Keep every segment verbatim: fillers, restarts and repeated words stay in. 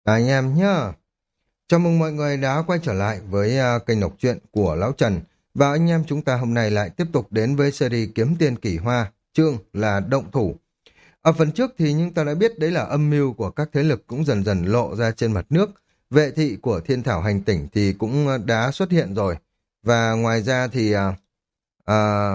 Cả anh em nhá. Chào mừng mọi người đã quay trở lại với à, kênh đọc truyện của Lão Trần. Và anh em chúng ta hôm nay lại tiếp tục đến với series Kiếm Tiền Kỳ Hoa, chương là Động Thủ. Ở phần trước thì chúng ta đã biết đấy là âm mưu của các thế lực cũng dần dần lộ ra trên mặt nước. Vệ thị của Thiên Thảo Hành Tỉnh thì cũng à, đã xuất hiện rồi. Và ngoài ra thì à, à,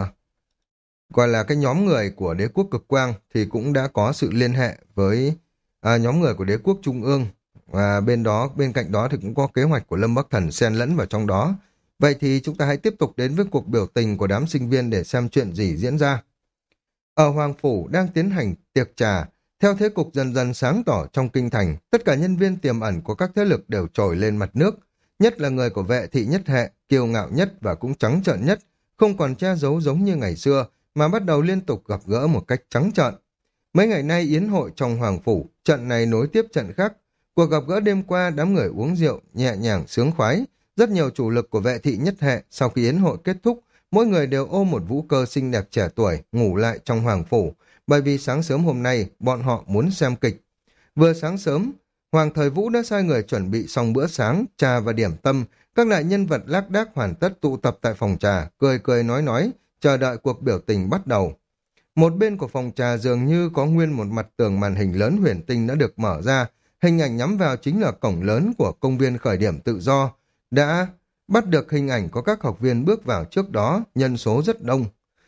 gọi là cái nhóm người của đế quốc cực quang thì cũng đã có sự liên hệ với à, nhóm người của đế quốc trung ương, và bên đó bên cạnh đó thì cũng có kế hoạch của Lâm Bắc Thần xen lẫn vào trong đó. Vậy thì chúng ta hãy tiếp tục đến với cuộc biểu tình của đám sinh viên để xem chuyện gì diễn ra. Ở Hoàng Phủ đang tiến hành tiệc trà, theo thế cục dần dần sáng tỏ trong kinh thành, tất cả nhân viên tiềm ẩn của các thế lực đều trồi lên mặt nước, nhất là người của vệ thị nhất hệ, kiêu ngạo nhất và cũng trắng trợn nhất, không còn che giấu giống như ngày xưa, mà bắt đầu liên tục gặp gỡ một cách trắng trợn. Mấy ngày nay yến hội trong Hoàng Phủ, trận này nối tiếp trận khác. Cuộc gặp gỡ đêm qua, đám người uống rượu, nhẹ nhàng sướng khoái. Rất nhiều chủ lực của vệ thị nhất hệ, sau khi yến hội kết thúc, mỗi người đều ôm một vũ cơ xinh đẹp trẻ tuổi, ngủ lại trong Hoàng Phủ, bởi vì sáng sớm hôm nay, bọn họ muốn xem kịch. Vừa sáng sớm, Hoàng Thời Vũ đã sai người chuẩn bị xong bữa sáng, trà và điểm tâm, các đại nhân vật lác đác hoàn tất tụ tập tại phòng trà, cười cười nói nói, chờ đợi cuộc biểu tình bắt đầu. Một bên của phòng trà dường như có nguyên một mặt tường màn hình lớn huyền tinh đã được mở ra, hình ảnh nhắm vào chính là cổng lớn của công viên khởi điểm tự do. Đã bắt được hình ảnh có các học viên bước vào trước đó, nhân số rất đông.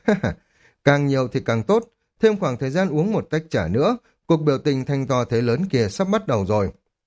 Càng nhiều thì càng tốt, thêm khoảng thời gian uống một tách trà nữa, cuộc biểu tình thanh to thế lớn kia sắp bắt đầu rồi.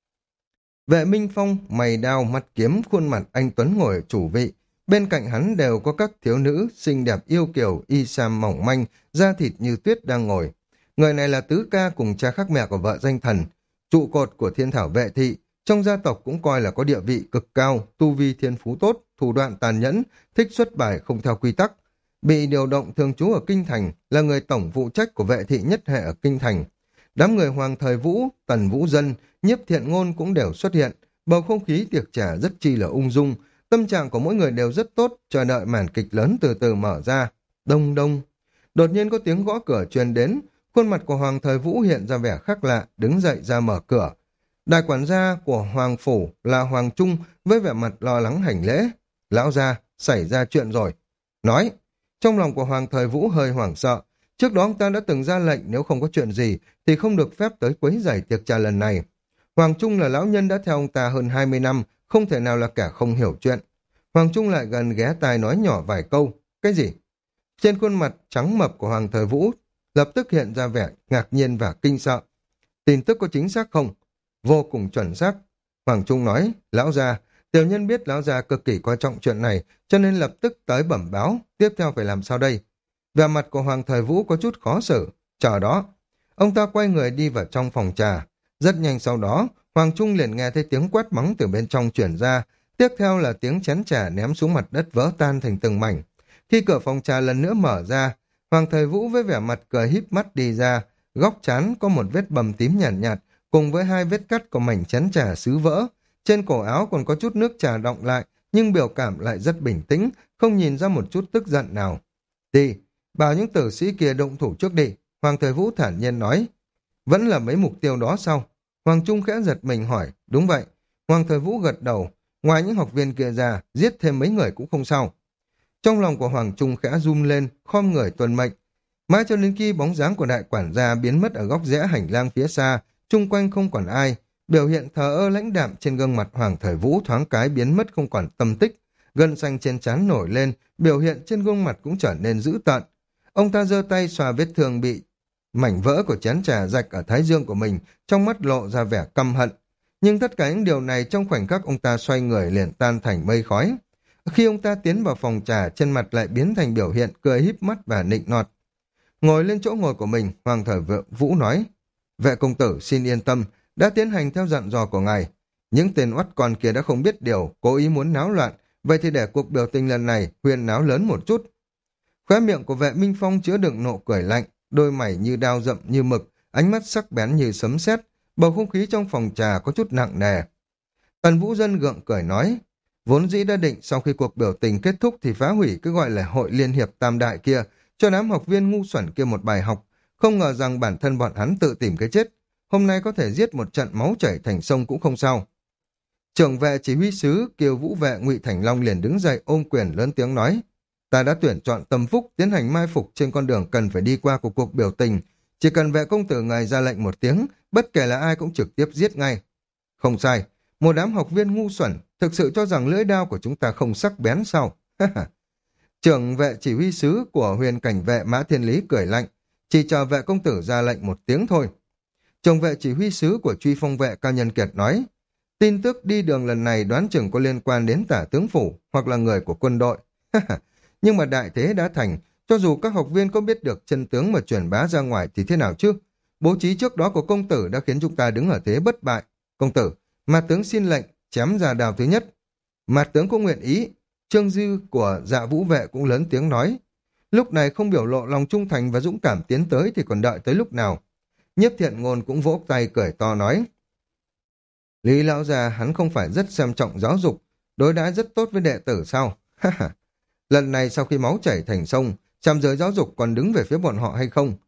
Vệ Minh Phong, mày đao, mắt kiếm, khuôn mặt anh Tuấn ngồi ở chủ vị. Bên cạnh hắn đều có các thiếu nữ xinh đẹp yêu kiều, y sam mỏng manh, da thịt như tuyết đang ngồi. Người này là tứ ca cùng cha khác mẹ của vợ danh thần, trụ cột của Thiên Thảo Vệ Thị, trong gia tộc cũng coi là có địa vị cực cao, tu vi thiên phú tốt, thủ đoạn tàn nhẫn, thích xuất bài không theo quy tắc. Bị điều động thường trú ở Kinh Thành, là người tổng phụ trách của Vệ Thị nhất hệ ở Kinh Thành. Đám người Hoàng Thời Vũ, Tần Vũ Dân, Nhiếp Thiện Ngôn cũng đều xuất hiện, bầu không khí tiệc trà rất chi là ung dung, tâm trạng của mỗi người đều rất tốt, chờ đợi màn kịch lớn từ từ mở ra. Đông đông. Đột nhiên có tiếng gõ cửa truyền đến, khuôn mặt của Hoàng Thời Vũ hiện ra vẻ khác lạ, đứng dậy ra mở cửa. Đại quản gia của Hoàng Phủ là Hoàng Trung với vẻ mặt lo lắng hành lễ. Lão gia, xảy ra chuyện rồi. Nói, trong lòng của Hoàng Thời Vũ hơi hoảng sợ. Trước đó ông ta đã từng ra lệnh nếu không có chuyện gì thì không được phép tới quấy rầy tiệc trà lần này. Hoàng Trung là lão nhân đã theo ông ta hơn hai mươi năm, không thể nào là kẻ không hiểu chuyện. Hoàng Trung lại gần ghé tai nói nhỏ vài câu. Cái gì? Trên khuôn mặt trắng mập của Hoàng Thời Vũ lập tức hiện ra vẻ ngạc nhiên và kinh sợ. Tin tức có chính xác không? Vô cùng chuẩn xác. Hoàng Trung nói, lão gia, tiểu nhân biết lão gia cực kỳ quan trọng chuyện này, cho nên lập tức tới bẩm báo, tiếp theo phải làm sao đây? Vẻ mặt của Hoàng Thời Vũ có chút khó xử. Chờ đó. Ông ta quay người đi vào trong phòng trà. Rất nhanh sau đó, Hoàng Trung liền nghe thấy tiếng quát mắng từ bên trong chuyển ra, tiếp theo là tiếng chén trà ném xuống mặt đất vỡ tan thành từng mảnh. Khi cửa phòng trà lần nữa mở ra, Hoàng Thời Vũ với vẻ mặt cười híp mắt đi ra, góc trán có một vết bầm tím nhàn nhạt, nhạt, cùng với hai vết cắt của mảnh chén trà sứ vỡ. Trên cổ áo còn có chút nước trà đọng lại, nhưng biểu cảm lại rất bình tĩnh, không nhìn ra một chút tức giận nào. Đi, bảo những tử sĩ kia động thủ trước đi, Hoàng Thời Vũ thản nhiên nói. Vẫn là mấy mục tiêu đó sao? Hoàng Trung khẽ giật mình hỏi. Đúng vậy. Hoàng Thời Vũ gật đầu. Ngoài những học viên kia ra, giết thêm mấy người cũng không sao. Trong lòng của Hoàng Trung khẽ run lên, khom người tuân mệnh. Mãi cho đến khi bóng dáng của đại quản gia biến mất ở góc rẽ hành lang phía xa, chung quanh không còn ai, biểu hiện thờ ơ lãnh đạm trên gương mặt Hoàng Thời Vũ thoáng cái biến mất không còn tâm tích, gân xanh trên trán nổi lên, biểu hiện trên gương mặt cũng trở nên dữ tợn. Ông ta giơ tay xoa vết thương bị mảnh vỡ của chén trà rạch ở thái dương của mình, trong mắt lộ ra vẻ căm hận. Nhưng tất cả những điều này trong khoảnh khắc ông ta xoay người liền tan thành mây khói. Khi ông ta tiến vào phòng trà, trên mặt lại biến thành biểu hiện cười híp mắt và nịnh nọt. Ngồi lên chỗ ngồi của mình, Hoàng Thời Vũ nói, vệ công tử xin yên tâm, đã tiến hành theo dặn dò của ngài. Những tên oắt con kia đã không biết điều, cố ý muốn náo loạn, vậy thì để cuộc biểu tình lần này huyên náo lớn một chút. Khóe miệng của vệ Minh Phong chứa đựng nụ cười lạnh, đôi mày như đao rậm như mực, ánh mắt sắc bén như sấm sét, bầu không khí trong phòng trà có chút nặng nề. Tần Vũ Dân gượng cười nói, vốn dĩ đã định sau khi cuộc biểu tình kết thúc thì phá hủy cái gọi là hội liên hiệp tam đại kia, cho đám học viên ngu xuẩn kia một bài học, không ngờ rằng bản thân bọn hắn tự tìm cái chết. hôm nay có thể giết một trận máu chảy thành sông cũng không sao. Trưởng vệ chỉ huy sứ Kiều Vũ vệ Ngụy Thành Long liền đứng dậy ôm quyền lớn tiếng nói: Ta đã tuyển chọn tâm phúc tiến hành mai phục trên con đường cần phải đi qua của cuộc biểu tình. Chỉ cần vệ công tử ngài ra lệnh một tiếng, bất kể là ai cũng trực tiếp giết ngay. Không sai, một đám học viên ngu xuẩn, thực sự cho rằng lưỡi đao của chúng ta không sắc bén sao? Trưởng vệ chỉ huy sứ của huyền cảnh vệ Mã Thiên Lý cười lạnh, chỉ chờ vệ công tử ra lệnh một tiếng thôi. Trưởng vệ chỉ huy sứ của Truy Phong vệ Cao Nhân Kiệt nói: Tin tức đi đường lần này đoán chừng có liên quan đến tả tướng phủ hoặc là người của quân đội. Nhưng mà đại thế đã thành, cho dù các học viên có biết được chân tướng mà truyền bá ra ngoài thì thế nào chứ? Bố trí trước đó của công tử đã khiến chúng ta đứng ở thế bất bại. Công tử, Mạt tướng xin lệnh, chém ra đào thứ nhất. Mạt tướng cũng nguyện ý. Trương Dư của Dạ Vũ vệ cũng lớn tiếng nói. Lúc này không biểu lộ lòng trung thành và dũng cảm tiến tới thì còn đợi tới lúc nào? Nhiếp Thiện Ngôn cũng vỗ tay cười to nói: Lý lão già hắn không phải rất xem trọng giáo dục, đối đãi rất tốt với đệ tử sao? Lần này sau khi máu chảy thành sông, trạm giới giáo dục còn đứng về phía bọn họ hay không?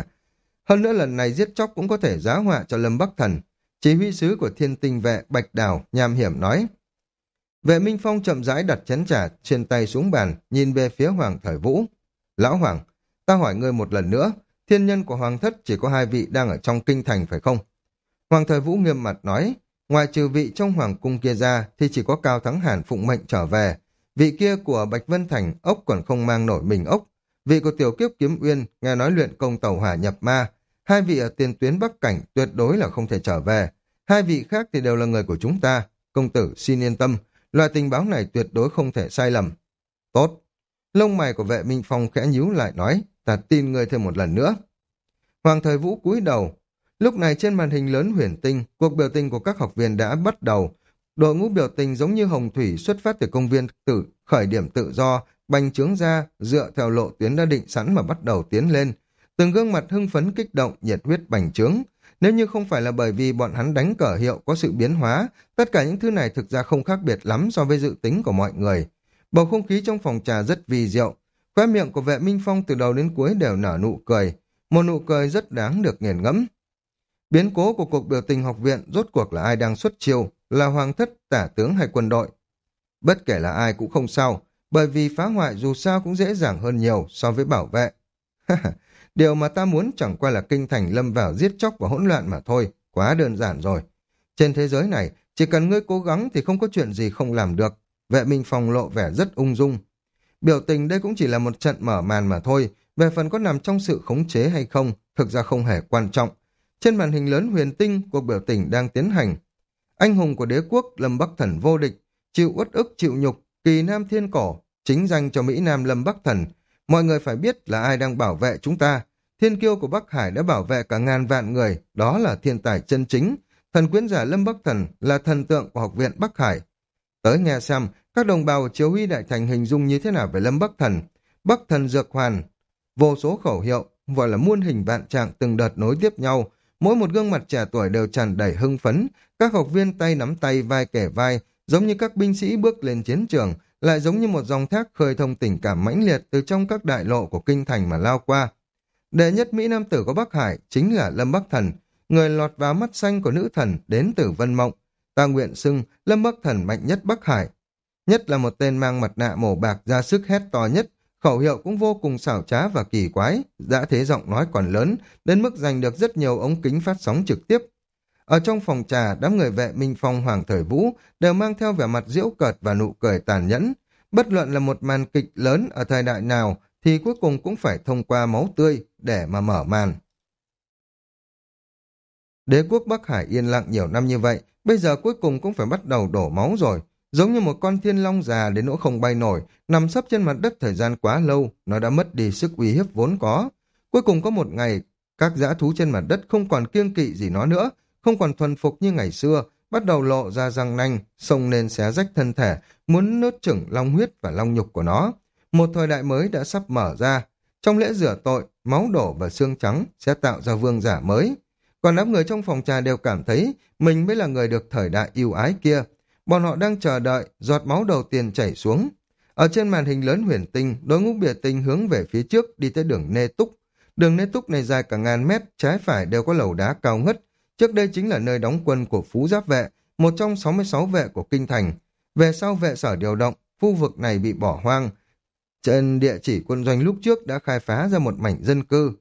Hơn nữa lần này giết chóc cũng có thể giá họa cho Lâm Bắc Thần. Chỉ huy sứ của Thiên Tinh vệ Bạch Đào nham hiểm nói. Vệ Minh Phong chậm rãi đặt chén trà trên tay xuống bàn, nhìn về phía Hoàng Thời Vũ. Lão Hoàng, ta hỏi ngươi một lần nữa, thiên nhân của Hoàng thất chỉ có hai vị đang ở trong kinh thành phải không? Hoàng Thời Vũ nghiêm mặt nói, ngoài trừ vị trong Hoàng cung kia ra thì chỉ có Cao Thắng Hàn phụng mệnh trở về. Vị kia của Bạch Vân Thành ốc còn không mang nổi mình ốc. Vị của Tiểu Kiếp Kiếm Uyên nghe nói luyện công tàu hỏa nhập ma. Hai vị ở tiền tuyến Bắc Cảnh tuyệt đối là không thể trở về. Hai vị khác thì đều là người của chúng ta. Công tử xin yên tâm, loại tình báo này tuyệt đối không thể sai lầm. Tốt. Lông mày của Vệ Minh Phong khẽ nhíu lại nói, ta tin ngươi thêm một lần nữa. Hoàng Thời Vũ cúi đầu. Lúc này trên màn hình lớn huyền tinh, cuộc biểu tình của các học viên đã bắt đầu. Đội ngũ biểu tình giống như hồng thủy xuất phát từ công viên tự khởi điểm tự do, bành trướng ra, dựa theo lộ tuyến đã định sẵn mà bắt đầu tiến lên. Từng gương mặt hưng phấn kích động, nhiệt huyết bành trướng. Nếu như không phải là bởi vì bọn hắn đánh cờ hiệu có sự biến hóa, tất cả những thứ này thực ra không khác biệt lắm so với dự tính của mọi người. Bầu không khí trong phòng trà rất vi diệu. Khóe miệng của Vệ Minh Phong từ đầu đến cuối đều nở nụ cười. Một nụ cười rất đáng được nghiền ngẫm. Biến cố của cuộc biểu tình học viện rốt cuộc là ai đang xuất chiêu, là hoàng thất, tả tướng hay quân đội? Bất kể là ai cũng không sao, bởi vì phá hoại dù sao cũng dễ dàng hơn nhiều so với bảo vệ. Điều mà ta muốn chẳng qua là kinh thành lâm vào giết chóc và hỗn loạn mà thôi, quá đơn giản rồi. Trên thế giới này, chỉ cần ngươi cố gắng thì không có chuyện gì không làm được. Vệ Minh Phong lộ vẻ rất ung dung. Biểu tình đây cũng chỉ là một trận mở màn mà thôi, về phần có nằm trong sự khống chế hay không, thực ra không hề quan trọng. Trên màn hình lớn huyền tinh, cuộc biểu tình đang tiến hành. Anh hùng của đế quốc Lâm Bắc Thần vô địch, chịu uất ức chịu nhục, kỳ nam thiên cổ, chính danh cho Mỹ Nam Lâm Bắc Thần. Mọi người phải biết là ai đang bảo vệ chúng ta. Thiên kiêu của Bắc Hải đã bảo vệ cả ngàn vạn người, đó là thiên tài chân chính. Thần quyến giả Lâm Bắc Thần là thần tượng của học viện Bắc Hải. Tới nghe xem, các đồng bào Chiếu Huy Đại Thành hình dung như thế nào về Lâm Bắc Thần. Bắc Thần Dược Hoàn, vô số khẩu hiệu, gọi là muôn hình vạn trạng từng đợt nối tiếp nhau. Mỗi một gương mặt trẻ tuổi đều tràn đầy hưng phấn, các học viên tay nắm tay vai kể vai, giống như các binh sĩ bước lên chiến trường, lại giống như một dòng thác khơi thông tình cảm mãnh liệt từ trong các đại lộ của kinh thành mà lao qua. Đệ nhất Mỹ Nam tử của Bắc Hải chính là Lâm Bắc Thần, người lọt vào mắt xanh của nữ thần đến từ Vân Mộng. Ta nguyện xưng Lâm Bắc Thần mạnh nhất Bắc Hải. Nhất là một tên mang mặt nạ màu bạc ra sức hét to nhất, khẩu hiệu cũng vô cùng xảo trá và kỳ quái, dã thế giọng nói còn lớn, đến mức giành được rất nhiều ống kính phát sóng trực tiếp. Ở trong phòng trà, đám người Vệ Minh Phong Hoàng Thời Vũ đều mang theo vẻ mặt giễu cợt và nụ cười tàn nhẫn. Bất luận là một màn kịch lớn ở thời đại nào thì cuối cùng cũng phải thông qua máu tươi để mà mở màn. Đế quốc Bắc Hải yên lặng nhiều năm như vậy, bây giờ cuối cùng cũng phải bắt đầu đổ máu rồi. Giống như một con thiên long già đến nỗi không bay nổi, nằm sấp trên mặt đất thời gian quá lâu, nó đã mất đi sức uy hiếp vốn có. Cuối cùng có một ngày, các dã thú trên mặt đất không còn kiêng kỵ gì nó nữa, không còn thuần phục như ngày xưa, bắt đầu lộ ra răng nanh, xông lên xé rách thân thể, muốn nuốt chửng long huyết và long nhục của nó. Một thời đại mới đã sắp mở ra. Trong lễ rửa tội, máu đổ và xương trắng sẽ tạo ra vương giả mới. Còn đám người trong phòng trà đều cảm thấy mình mới là người được thời đại yêu ái kia. Bọn họ đang chờ đợi giọt máu đầu tiên chảy xuống. Ở trên màn hình lớn huyền tinh, đội ngũ biểu tình hướng về phía trước đi tới đường Nê Túc. Đường Nê Túc này dài cả ngàn mét, trái phải đều có lầu đá cao ngất. Trước đây chính là nơi đóng quân của Phú Giáp vệ, một trong sáu mươi sáu vệ của kinh thành. Về sau vệ sở điều động, khu vực này bị bỏ hoang. Trên địa chỉ quân doanh lúc trước đã khai phá ra một mảnh dân cư.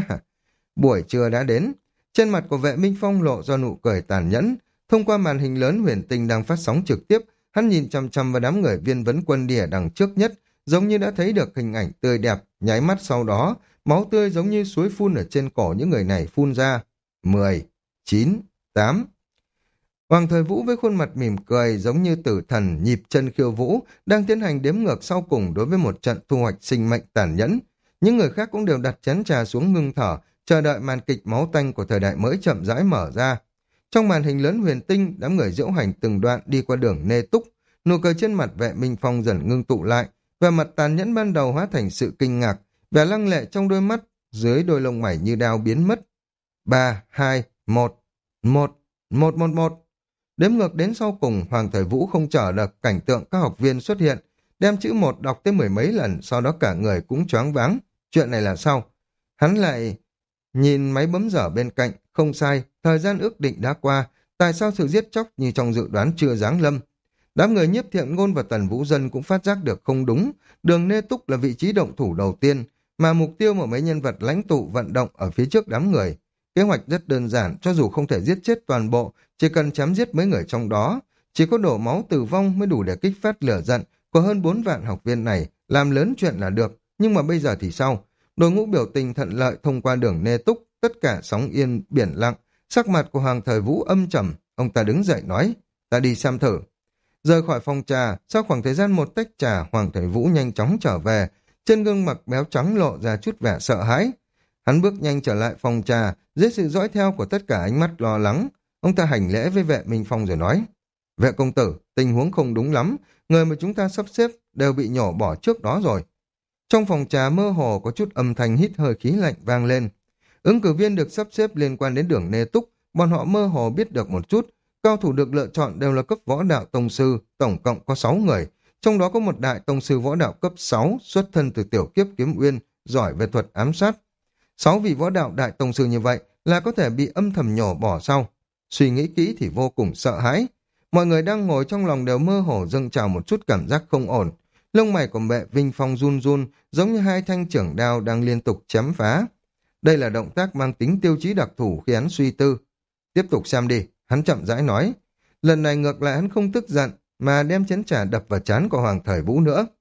Buổi trưa đã đến. Trên mặt của vệ Minh Phong lộ ra nụ cười tàn nhẫn. Thông qua màn hình lớn huyền tinh đang phát sóng trực tiếp, hắn nhìn chăm chăm vào đám người viên vấn quân đi ở đằng trước nhất, giống như đã thấy được hình ảnh tươi đẹp, nháy mắt sau đó, máu tươi giống như suối phun ở trên cổ những người này phun ra. Mười, chín, tám. Hoàng Thời Vũ với khuôn mặt mỉm cười giống như tử thần nhịp chân khiêu vũ đang tiến hành đếm ngược sau cùng đối với một trận thu hoạch sinh mệnh tàn nhẫn. Những người khác cũng đều đặt chén trà xuống ngưng thở, chờ đợi màn kịch máu tanh của thời đại mới chậm rãi mở ra. Trong màn hình lớn huyền tinh, đám người diễu hành từng đoạn đi qua đường Nê Túc, nụ cười trên mặt vệ Minh Phong dần ngưng tụ lại, vẻ mặt tàn nhẫn ban đầu hóa thành sự kinh ngạc, vẻ lăng lệ trong đôi mắt, dưới đôi lông mày như đao biến mất. Ba, hai, một, một, một, một, một. Đếm ngược đến sau cùng, Hoàng Thời Vũ không chờ được cảnh tượng các học viên xuất hiện, đem chữ một đọc tới mười mấy lần, sau đó cả người cũng choáng váng. Chuyện này là sao? Hắn lại nhìn máy bấm giờ bên cạnh, không sai, thời gian ước định đã qua, tại sao sự giết chóc như trong dự đoán chưa giáng lâm? Đám người Nhiếp Thiện Ngôn và Tần Vũ Dân cũng phát giác được không đúng, đường Nê Túc là vị trí động thủ đầu tiên, mà mục tiêu mà mấy nhân vật lãnh tụ vận động ở phía trước đám người. Kế hoạch rất đơn giản, cho dù không thể giết chết toàn bộ, chỉ cần chém giết mấy người trong đó. Chỉ có đổ máu tử vong mới đủ để kích phát lửa giận của hơn bốn vạn học viên này, làm lớn chuyện là được. Nhưng mà bây giờ thì sao? Đội ngũ biểu tình thuận lợi thông qua đường Nê Túc, tất cả sóng yên, biển lặng. Sắc mặt của Hoàng Thời Vũ âm trầm, ông ta đứng dậy nói, ta đi xem thử. Rời khỏi phòng trà, sau khoảng thời gian một tách trà, Hoàng Thời Vũ nhanh chóng trở về, trên gương mặt béo trắng lộ ra chút vẻ sợ hãi. Hắn bước nhanh trở lại phòng trà, dưới sự dõi theo của tất cả ánh mắt lo lắng. Ông ta hành lễ với vệ Minh Phong rồi nói, vệ công tử, tình huống không đúng lắm, người mà chúng ta sắp xếp đều bị nhổ bỏ trước đó rồi. Trong phòng trà mơ hồ có chút âm thanh hít hơi khí lạnh vang lên. Ứng cử viên được sắp xếp liên quan đến đường Nê Túc, bọn họ mơ hồ biết được một chút. Cao thủ được lựa chọn đều là cấp võ đạo tông sư, tổng cộng có sáu người. Trong đó có một đại tông sư võ đạo cấp sáu, xuất thân từ tiểu kiếp kiếm uyên, giỏi về thuật ám sát. Sáu vị võ đạo đại tông sư như vậy là có thể bị âm thầm nhổ bỏ sau. Suy nghĩ kỹ thì vô cùng sợ hãi. Mọi người đang ngồi trong lòng đều mơ hồ dâng trào một chút cảm giác không ổn. Lông mày của vệ Vinh Phong run run, giống như hai thanh trưởng đao đang liên tục chém phá. Đây là động tác mang tính tiêu chí đặc thù khi hắn suy tư. Tiếp tục xem đi, hắn chậm rãi nói. Lần này ngược lại hắn không tức giận, mà đem chén trà đập vào trán của Hoàng Thời Vũ nữa.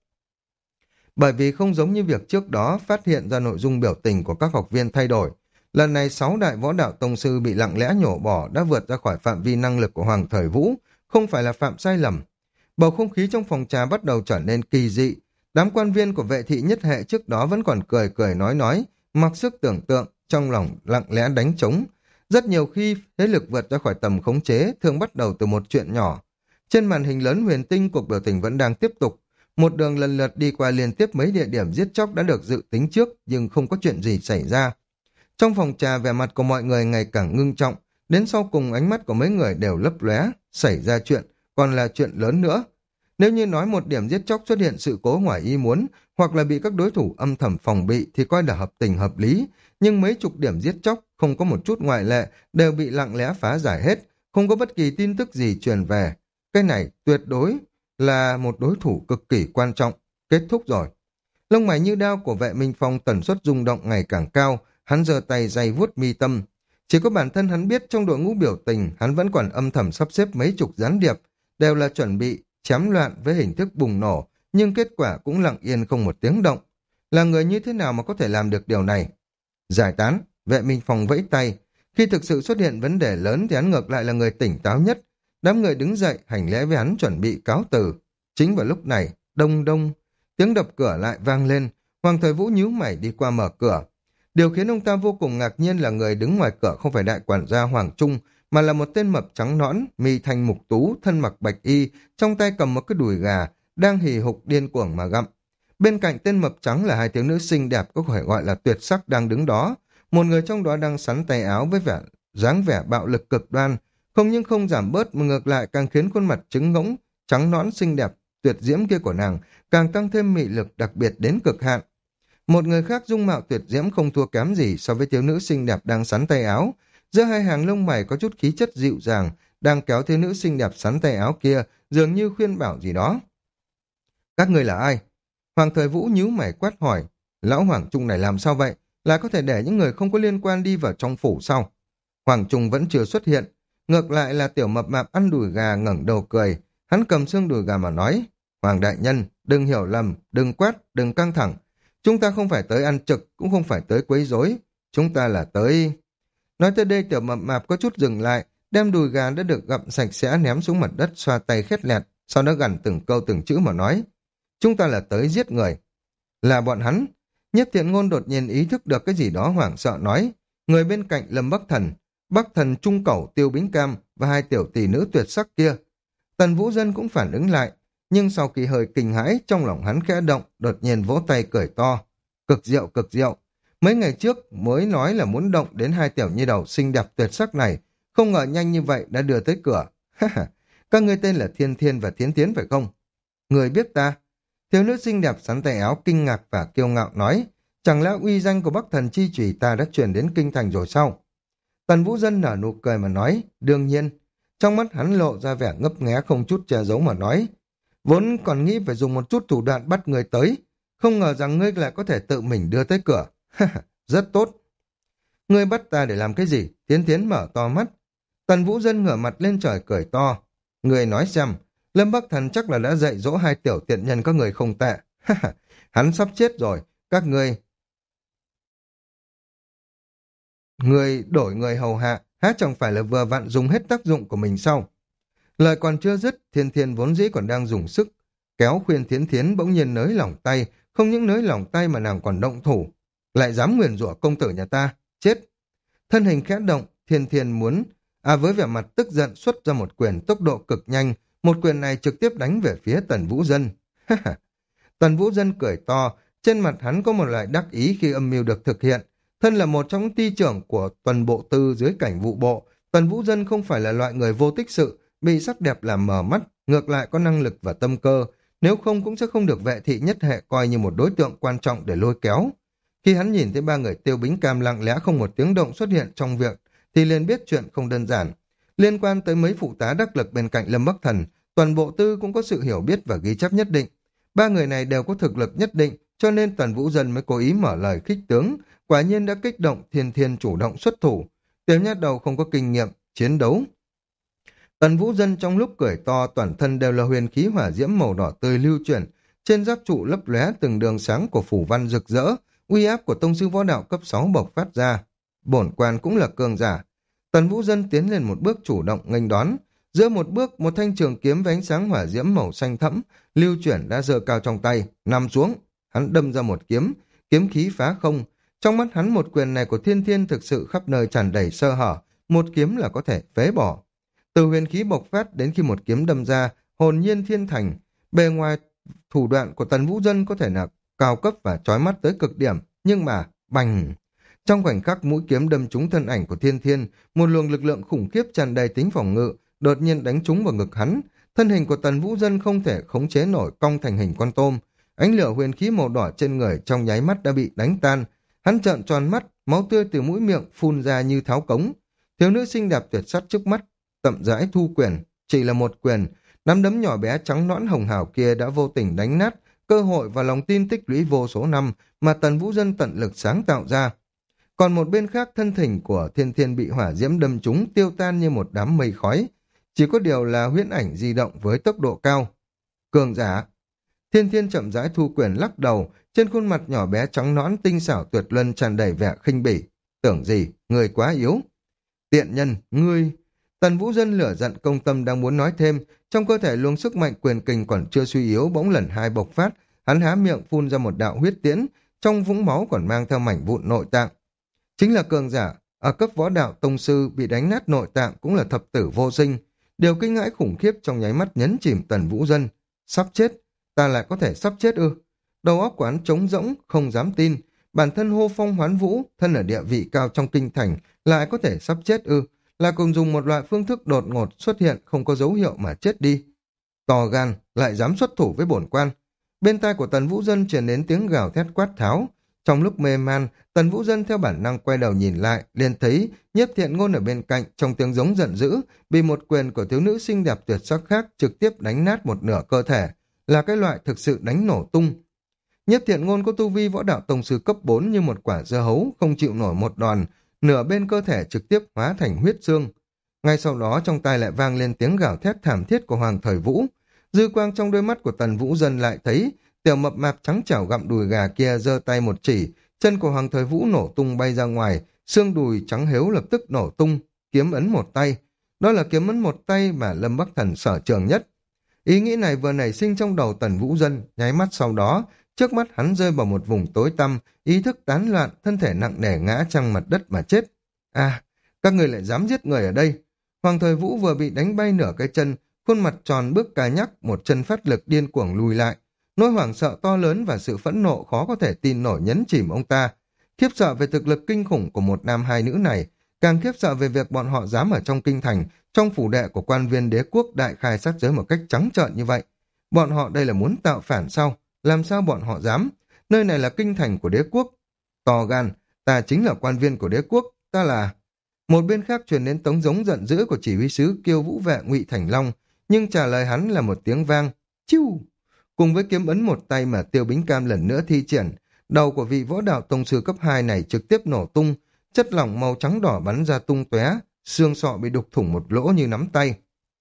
Bởi vì không giống như việc trước đó phát hiện ra nội dung biểu tình của các học viên thay đổi. Lần này sáu đại võ đạo tông sư bị lặng lẽ nhổ bỏ đã vượt ra khỏi phạm vi năng lực của Hoàng Thời Vũ, không phải là phạm sai lầm. Bầu không khí trong phòng trà bắt đầu trở nên kỳ dị. Đám quan viên của vệ thị nhất hệ trước đó vẫn còn cười cười nói nói, mặc sức tưởng tượng, trong lòng lặng lẽ đánh trống. Rất nhiều khi thế lực vượt ra khỏi tầm khống chế thường bắt đầu từ một chuyện nhỏ. Trên màn hình lớn huyền tinh, cuộc biểu tình vẫn đang tiếp tục. Một đường lần lượt đi qua liên tiếp mấy địa điểm giết chóc đã được dự tính trước, nhưng không có chuyện gì xảy ra. Trong phòng trà, vẻ mặt của mọi người ngày càng ngưng trọng, đến sau cùng ánh mắt của mấy người đều lấp lóe, xảy ra chuyện, còn là chuyện lớn nữa. Nếu như nói một điểm giết chóc xuất hiện sự cố ngoài ý muốn, hoặc là bị các đối thủ âm thầm phòng bị thì coi là hợp tình hợp lý, nhưng mấy chục điểm giết chóc không có một chút ngoại lệ đều bị lặng lẽ phá giải hết, không có bất kỳ tin tức gì truyền về. Cái này tuyệt đối là một đối thủ cực kỳ quan trọng. Kết thúc rồi. Lông mày như đao của vệ Minh Phong tần suất rung động ngày càng cao, hắn giơ tay day vuốt mi tâm. Chỉ có bản thân hắn biết trong đội ngũ biểu tình hắn vẫn còn âm thầm sắp xếp mấy chục gián điệp, đều là chuẩn bị chém loạn với hình thức bùng nổ, nhưng kết quả cũng lặng yên không một tiếng động. Là người như thế nào mà có thể làm được điều này? Giải tán, vệ Minh Phong vẫy tay. Khi thực sự xuất hiện vấn đề lớn thì hắn ngược lại là người tỉnh táo nhất. Đám người đứng dậy hành lễ với hắn chuẩn bị cáo từ. Chính vào lúc này, đông đông, tiếng đập cửa lại vang lên. Hoàng Thời Vũ nhíu mày đi qua mở cửa. Điều khiến ông ta vô cùng ngạc nhiên là người đứng ngoài cửa không phải đại quản gia Hoàng Trung, mà là một tên mập trắng nõn, mi thanh mục tú, thân mặc bạch y, trong tay cầm một cái đùi gà, đang hì hục điên cuồng mà gặm. Bên cạnh tên mập trắng là hai thiếu nữ xinh đẹp có thể gọi là tuyệt sắc đang đứng đó. Một người trong đó đang sắn tay áo với vẻ dáng vẻ bạo lực cực đoan, không những không giảm bớt mà ngược lại càng khiến khuôn mặt trứng ngỗng, trắng nõn xinh đẹp, tuyệt diễm kia của nàng càng tăng thêm mị lực đặc biệt đến cực hạn. Một người khác dung mạo tuyệt diễm không thua kém gì so với thiếu nữ xinh đẹp đang sắn tay áo, Giữa hai hàng lông mày có chút khí chất dịu dàng, đang kéo thiếu nữ xinh đẹp sắn tay áo kia, dường như khuyên bảo gì đó. Các người là ai? Hoàng Thời Vũ nhíu mày quát hỏi. Lão Hoàng Trung này làm sao vậy? Lại có thể để những người không có liên quan đi vào trong phủ sao? Hoàng Trung vẫn chưa xuất hiện. Ngược lại là tiểu mập mạp ăn đùi gà ngẩng đầu cười. Hắn cầm xương đùi gà mà nói. Hoàng đại nhân, đừng hiểu lầm, đừng quát, đừng căng thẳng. Chúng ta không phải tới ăn trực, cũng không phải tới quấy rối. Chúng ta là tới... Nói tới đây tiểu mập mạp có chút dừng lại, đem đùi gà đã được gặm sạch sẽ ném xuống mặt đất, xoa tay khét lẹt, sau đó gằn từng câu từng chữ mà nói. Chúng ta là tới giết người. Là bọn hắn. Nhiếp Thiện Ngôn đột nhiên ý thức được cái gì đó hoảng sợ nói. Người bên cạnh Lâm Bắc Thần, Bắc Thần Trung Cẩu, Tiêu Bính Cam và hai tiểu tỷ nữ tuyệt sắc kia. Tần Vũ Dân cũng phản ứng lại, nhưng sau khi hơi kinh hãi, trong lòng hắn khẽ động, đột nhiên vỗ tay cười to. Cực diệu, cực diệu. Mấy ngày trước mới nói là muốn động đến hai tiểu nhi đầu xinh đẹp tuyệt sắc này, không ngờ nhanh như vậy đã đưa tới cửa. Các ngươi tên là Thiên Thiên và Thiến Thiến phải không? Người biết ta? Thiếu nữ xinh đẹp sắn tay áo kinh ngạc và kiêu ngạo nói, chẳng lẽ uy danh của Bắc Thần chi chủy ta đã truyền đến kinh thành rồi sao? Tần Vũ Dân nở nụ cười mà nói, đương nhiên. Trong mắt hắn lộ ra vẻ ngấp nghé không chút che giấu mà nói, vốn còn nghĩ phải dùng một chút thủ đoạn bắt người tới, không ngờ rằng ngươi lại có thể tự mình đưa tới cửa. Rất tốt. Ngươi bắt ta để làm cái gì? Thiến Thiến mở to mắt. Tần Vũ Dân ngửa mặt lên trời cười to. Ngươi nói xem, Lâm Bắc Thần chắc là đã dạy dỗ hai tiểu tiện nhân các người không tệ. Hắn sắp chết rồi, các ngươi... Người đổi người hầu hạ, há chẳng phải là vừa vặn dùng hết tác dụng của mình sao? Lời còn chưa dứt, Thiên Thiên vốn dĩ còn đang dùng sức. Kéo khuyên Thiến Thiến bỗng nhiên nới lỏng tay, không những nới lỏng tay mà nàng còn động thủ. Lại dám nguyền rủa công tử nhà ta, chết. Thân hình khẽ động, Thiên Thiên muốn... À với vẻ mặt tức giận xuất ra một quyền tốc độ cực nhanh, một quyền này trực tiếp đánh về phía Tần Vũ Dân. Tần Vũ Dân cười to, trên mặt hắn có một loại đắc ý khi âm mưu được thực hiện. Thân là một trong ty trưởng của tuần bộ tư dưới cảnh vụ bộ, Tần Vũ Dân không phải là loại người vô tích sự, bị sắc đẹp làm mờ mắt, ngược lại có năng lực và tâm cơ, nếu không cũng sẽ không được vệ thị nhất hệ coi như một đối tượng quan trọng để lôi kéo. Khi hắn nhìn thấy ba người Tiêu Bính Cam lặng lẽ không một tiếng động xuất hiện trong việc, thì liền biết chuyện không đơn giản. Liên quan tới mấy phụ tá đắc lực bên cạnh Lâm Bắc Thần, toàn bộ tư cũng có sự hiểu biết và ghi chép nhất định. Ba người này đều có thực lực nhất định, cho nên Tần Vũ Dân mới cố ý mở lời khích tướng, quả nhiên đã kích động Thiên Thiên chủ động xuất thủ. Tiểu nhát đầu không có kinh nghiệm, chiến đấu. Tần Vũ Dân trong lúc cười to toàn thân đều là huyền khí hỏa diễm màu đỏ tươi lưu chuyển, trên giáp trụ lấp lóe từng đường sáng của phủ văn rực rỡ, uy áp của tông sư võ đạo cấp sáu bộc phát ra. Bổn quan cũng là cường giả. Tần Vũ Dân tiến lên một bước chủ động nghênh đón, giữa một bước một thanh trường kiếm với ánh sáng hỏa diễm màu xanh thẫm lưu chuyển đã giơ cao trong tay, nằm xuống, hắn đâm ra một kiếm, kiếm khí phá không. Trong mắt hắn một quyền này của Thiên Thiên thực sự khắp nơi tràn đầy sơ hở, một kiếm là có thể phế bỏ. Từ huyền khí bộc phát đến khi một kiếm đâm ra, hồn nhiên thiên thành, bề ngoài thủ đoạn của Tần Vũ Dân có thể là cao cấp và chói mắt tới cực điểm, nhưng mà, bành... Trong khoảnh khắc mũi kiếm đâm trúng thân ảnh của Thiên Thiên, một luồng lực lượng khủng khiếp tràn đầy tính phòng ngự, đột nhiên đánh trúng vào ngực hắn. Thân hình của Tần Vũ Dân không thể khống chế nổi, cong thành hình con tôm. Ánh lửa huyền khí màu đỏ trên người trong nháy mắt đã bị đánh tan. Hắn trợn tròn mắt, máu tươi từ mũi miệng phun ra như tháo cống. Thiếu nữ xinh đẹp tuyệt sắc trước mắt, chậm rãi thu quyền, chỉ là một quyền, nắm đấm nhỏ bé trắng nõn hồng hào kia đã vô tình đánh nát cơ hội và lòng tin tích lũy vô số năm mà Tần Vũ Dân tận lực sáng tạo ra. Còn một bên khác, thân hình của Thiên Thiên bị hỏa diễm đâm trúng tiêu tan như một đám mây khói, chỉ có điều là huyễn ảnh di động với tốc độ cao. Cường giả. Thiên Thiên chậm rãi thu quyền lắc đầu, trên khuôn mặt nhỏ bé trắng nõn tinh xảo tuyệt luân tràn đầy vẻ khinh bỉ. Tưởng gì, người quá yếu. Tiện nhân, ngươi... Tần Vũ Dân lửa giận công tâm đang muốn nói thêm, trong cơ thể luồng sức mạnh quyền kình còn chưa suy yếu bỗng lần hai bộc phát, hắn há miệng phun ra một đạo huyết tiễn, trong vũng máu còn mang theo mảnh vụn nội tạng. Chính là cường giả, ở cấp võ đạo tông sư bị đánh nát nội tạng cũng là thập tử vô sinh. Điều kinh hãi khủng khiếp trong nháy mắt nhấn chìm Tần Vũ Dân. Sắp chết, ta lại có thể sắp chết ư? Đầu óc của hắn trống rỗng, không dám tin. Bản thân hô phong hoán vũ, thân ở địa vị cao trong kinh thành, lại có thể sắp chết ư? Là cùng dùng một loại phương thức đột ngột xuất hiện không có dấu hiệu mà chết đi. To gan, lại dám xuất thủ với bổn quan. Bên tai của Tần Vũ Dân truyền đến tiếng gào thét quát tháo. Trong lúc mê man, Tần Vũ Dân theo bản năng quay đầu nhìn lại, liền thấy Nhiếp Thiện Ngôn ở bên cạnh trong tiếng giống giận dữ, bị một quyền của thiếu nữ xinh đẹp tuyệt sắc khác trực tiếp đánh nát một nửa cơ thể, là cái loại thực sự đánh nổ tung. Nhiếp Thiện Ngôn có tu vi võ đạo tông sư cấp bốn như một quả dưa hấu, không chịu nổi một đòn, nửa bên cơ thể trực tiếp hóa thành huyết xương. Ngay sau đó trong tai lại vang lên tiếng gào thét thảm thiết của Hoàng Thời Vũ. Dư quang trong đôi mắt của Tần Vũ Dân lại thấy tiểu mập mạp trắng trẻo gặm đùi gà kia giơ tay một chỉ, chân của Hoàng Thời Vũ nổ tung bay ra ngoài, xương đùi trắng hếu lập tức nổ tung, kiếm ấn một tay. Đó là kiếm ấn một tay mà Lâm Bắc Thần sở trường nhất. Ý nghĩ này vừa nảy sinh trong đầu Tần Vũ Dân, nháy mắt sau đó, trước mắt hắn rơi vào một vùng tối tăm, ý thức tán loạn, thân thể nặng nề ngã trong mặt đất mà chết. À, các người lại dám giết người ở đây. Hoàng Thời Vũ vừa bị đánh bay nửa cái chân, khuôn mặt tròn bước cà nhắc, một chân phát lực điên cuồng lùi lại. Nỗi hoảng sợ to lớn và sự phẫn nộ khó có thể tin nổi nhấn chìm ông ta. Khiếp sợ về thực lực kinh khủng của một nam hai nữ này, càng khiếp sợ về việc bọn họ dám ở trong kinh thành, trong phủ đệ của quan viên đế quốc đại khai sát giới một cách trắng trợn như vậy. Bọn họ đây là muốn tạo phản sao? Làm sao bọn họ dám? Nơi này là kinh thành của đế quốc. To gan, ta chính là quan viên của đế quốc, ta là... Một bên khác truyền đến tống giống giận dữ của chỉ huy sứ Kiêu Vũ Vệ Ngụy Thành Long, nhưng trả lời hắn là một tiếng vang, chiu. Cùng với kiếm ấn một tay mà Tiêu Bính Cam lần nữa thi triển, đầu của vị võ đạo tông sư cấp hai này trực tiếp nổ tung, chất lỏng màu trắng đỏ bắn ra tung tóe, xương sọ bị đục thủng một lỗ như nắm tay.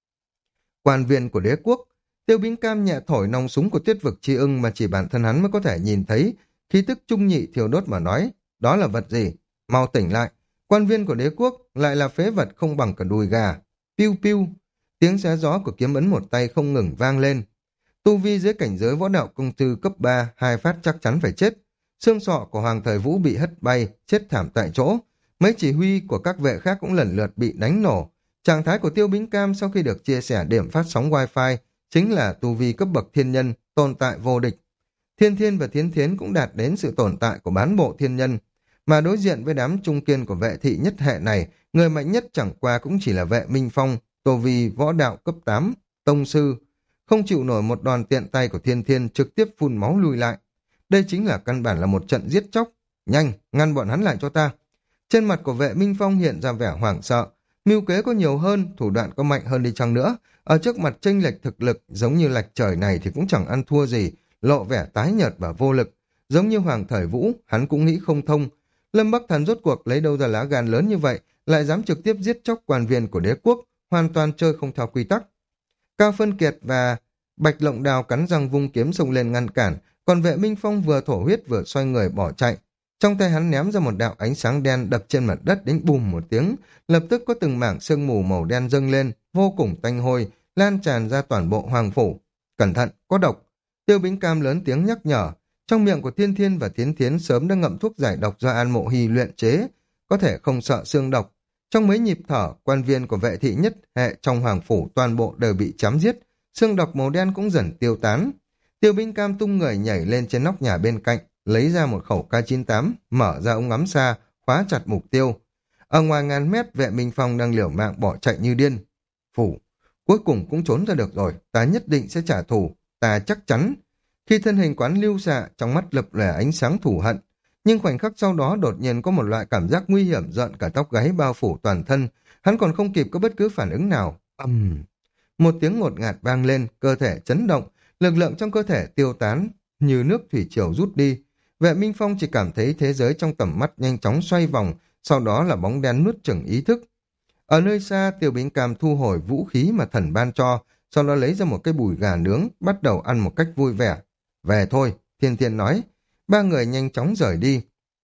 Quan viên của đế quốc, Tiêu Bính Cam nhẹ thổi nòng súng của Tuyết Vực Chi Ưng mà chỉ bản thân hắn mới có thể nhìn thấy, khí tức trung nhị thiêu đốt mà nói, đó là vật gì? Mau tỉnh lại, quan viên của đế quốc lại là phế vật không bằng cả đùi gà. Piu piu, tiếng xé gió của kiếm ấn một tay không ngừng vang lên. Tu vi dưới cảnh giới võ đạo công tư cấp ba, hai phát chắc chắn phải chết. Xương sọ của Hoàng Thời Vũ bị hất bay, chết thảm tại chỗ. Mấy chỉ huy của các vệ khác cũng lần lượt bị đánh nổ. Trạng thái của Tiêu Bính Cam sau khi được chia sẻ điểm phát sóng wifi chính là tu vi cấp bậc thiên nhân, tồn tại vô địch. Thiên Thiên và Thiến Thiến cũng đạt đến sự tồn tại của bán bộ thiên nhân. Mà đối diện với đám trung kiên của vệ thị nhất hệ này, người mạnh nhất chẳng qua cũng chỉ là vệ Minh Phong, tu vi võ đạo cấp tám, tông sư. Không chịu nổi một đòn tiện tay của Thiên Thiên trực tiếp phun máu lùi lại. Đây chính là căn bản là một trận giết chóc. Nhanh, ngăn bọn hắn lại cho ta. Trên mặt của vệ Minh Phong hiện ra vẻ hoảng sợ. Mưu kế có nhiều hơn, thủ đoạn có mạnh hơn đi chăng nữa. Ở trước mặt chênh lệch thực lực, giống như lệch trời này thì cũng chẳng ăn thua gì, lộ vẻ tái nhợt và vô lực. Giống như Hoàng Thời Vũ, hắn cũng nghĩ không thông. Lâm Bắc Thần rốt cuộc lấy đâu ra lá gan lớn như vậy, lại dám trực tiếp giết chóc quan viên của đế quốc, hoàn toàn chơi không theo quy tắc. Cao Phân Kiệt và Bạch Lộng Đào cắn răng vung kiếm xông lên ngăn cản, còn vệ Minh Phong vừa thổ huyết vừa xoay người bỏ chạy. Trong tay hắn ném ra một đạo ánh sáng đen đập trên mặt đất đến bùm một tiếng, lập tức có từng mảng sương mù màu đen dâng lên, vô cùng tanh hôi, lan tràn ra toàn bộ hoàng phủ. Cẩn thận, có độc. Tiêu Bính Cam lớn tiếng nhắc nhở. Trong miệng của Thiên Thiên và Thiến Thiến sớm đã ngậm thuốc giải độc do An Mộ Hy luyện chế, có thể không sợ xương độc. Trong mấy nhịp thở, quan viên của vệ thị nhất hệ trong hoàng phủ toàn bộ đều bị chém giết, xương độc màu đen cũng dần tiêu tán. Tiêu Bính Cam tung người nhảy lên trên nóc nhà bên cạnh, lấy ra một khẩu K chín tám, mở ra ống ngắm xa, khóa chặt mục tiêu. Ở ngoài ngàn mét, vệ Minh Phong đang liều mạng bỏ chạy như điên. Phủ, cuối cùng cũng trốn ra được rồi, ta nhất định sẽ trả thù, ta chắc chắn. Khi thân hình quán lưu xạ, trong mắt lập lòe ánh sáng thù hận, nhưng khoảnh khắc sau đó đột nhiên có một loại cảm giác nguy hiểm giận cả tóc gáy bao phủ toàn thân, hắn còn không kịp có bất cứ phản ứng nào. Ầm, um, một tiếng ngột ngạt vang lên, cơ thể chấn động, lực lượng trong cơ thể tiêu tán như nước thủy triều rút đi. Vệ Minh Phong chỉ cảm thấy thế giới trong tầm mắt nhanh chóng xoay vòng, sau đó là bóng đen nuốt chửng ý thức. Ở nơi xa, Tiêu Bính Cam thu hồi vũ khí mà thần ban cho, sau đó lấy ra một cái bùi gà nướng, bắt đầu ăn một cách vui vẻ. Về thôi, Thiên Thiên nói. Ba người nhanh chóng rời đi.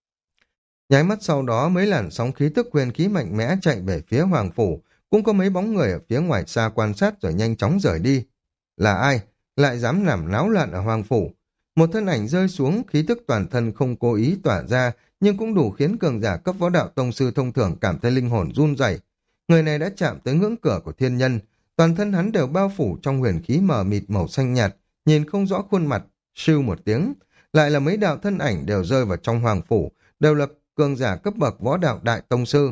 Nháy mắt sau đó mấy làn sóng khí tức huyền khí mạnh mẽ chạy về phía hoàng phủ, cũng có mấy bóng người ở phía ngoài xa quan sát rồi nhanh chóng rời đi. Là ai? Lại dám làm náo loạn ở hoàng phủ? Một thân ảnh rơi xuống, khí tức toàn thân không cố ý tỏa ra, nhưng cũng đủ khiến cường giả cấp võ đạo tông sư thông thường cảm thấy linh hồn run rẩy. Người này đã chạm tới ngưỡng cửa của thiên nhân, toàn thân hắn đều bao phủ trong huyền khí mờ mịt màu xanh nhạt, nhìn không rõ khuôn mặt. Sưu một tiếng, lại là mấy đạo thân ảnh đều rơi vào trong hoàng phủ, đều là cường giả cấp bậc võ đạo đại tông sư.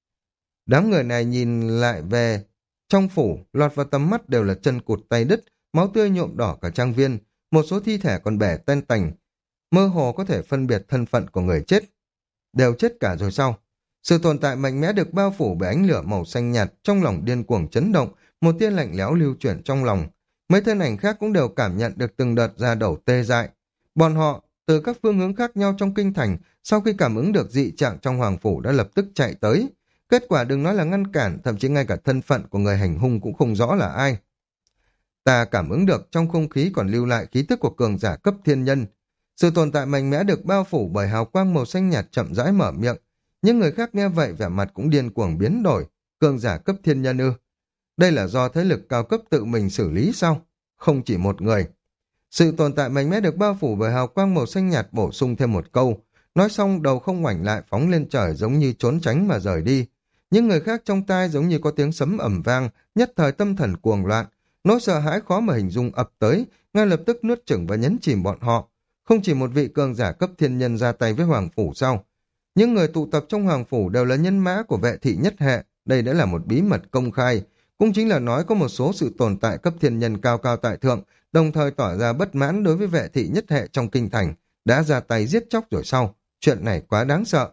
Đám người này nhìn lại về trong phủ, lọt vào tầm mắt đều là chân cụt tay đứt, máu tươi nhuộm đỏ cả trang viên, một số thi thể còn bể ten tành. mơ hồ có thể phân biệt thân phận của người chết. Đều chết cả rồi sao? Sự tồn tại mạnh mẽ được bao phủ bởi ánh lửa màu xanh nhạt, trong lòng điên cuồng chấn động, một tia lạnh lẽo lưu chuyển trong lòng. Mấy thân ảnh khác cũng đều cảm nhận được từng đợt da đầu tê dại. Bọn họ, từ các phương hướng khác nhau trong kinh thành, sau khi cảm ứng được dị trạng trong hoàng phủ đã lập tức chạy tới. Kết quả đừng nói là ngăn cản, thậm chí ngay cả thân phận của người hành hung cũng không rõ là ai. Ta cảm ứng được trong không khí còn lưu lại khí tức của cường giả cấp thiên nhân. Sự tồn tại mạnh mẽ được bao phủ bởi hào quang màu xanh nhạt chậm rãi mở miệng. Những người khác nghe vậy vẻ mặt cũng điên cuồng biến đổi. Cường giả cấp thiên nhân ư? Đây là do thế lực cao cấp tự mình xử lý sao? Không chỉ một người. Sự tồn tại mạnh mẽ được bao phủ bởi hào quang màu xanh nhạt bổ sung thêm một câu. Nói xong đầu không ngoảnh lại phóng lên trời giống như trốn tránh mà rời đi. Những người khác trong tai giống như có tiếng sấm ầm vang, nhất thời tâm thần cuồng loạn. Nỗi sợ hãi khó mà hình dung ập tới, ngay lập tức nuốt chửng và nhấn chìm bọn họ. Không chỉ một vị cường giả cấp thiên nhân ra tay với Hoàng Phủ sao? Những người tụ tập trong Hoàng Phủ đều là nhân mã của vệ thị nhất hệ, đây đã là một bí mật công khai. Cũng chính là nói có một số sự tồn tại cấp thiên nhân cao cao tại thượng, đồng thời tỏ ra bất mãn đối với vệ thị nhất hệ trong kinh thành, đã ra tay giết chóc rồi sau. Chuyện này quá đáng sợ.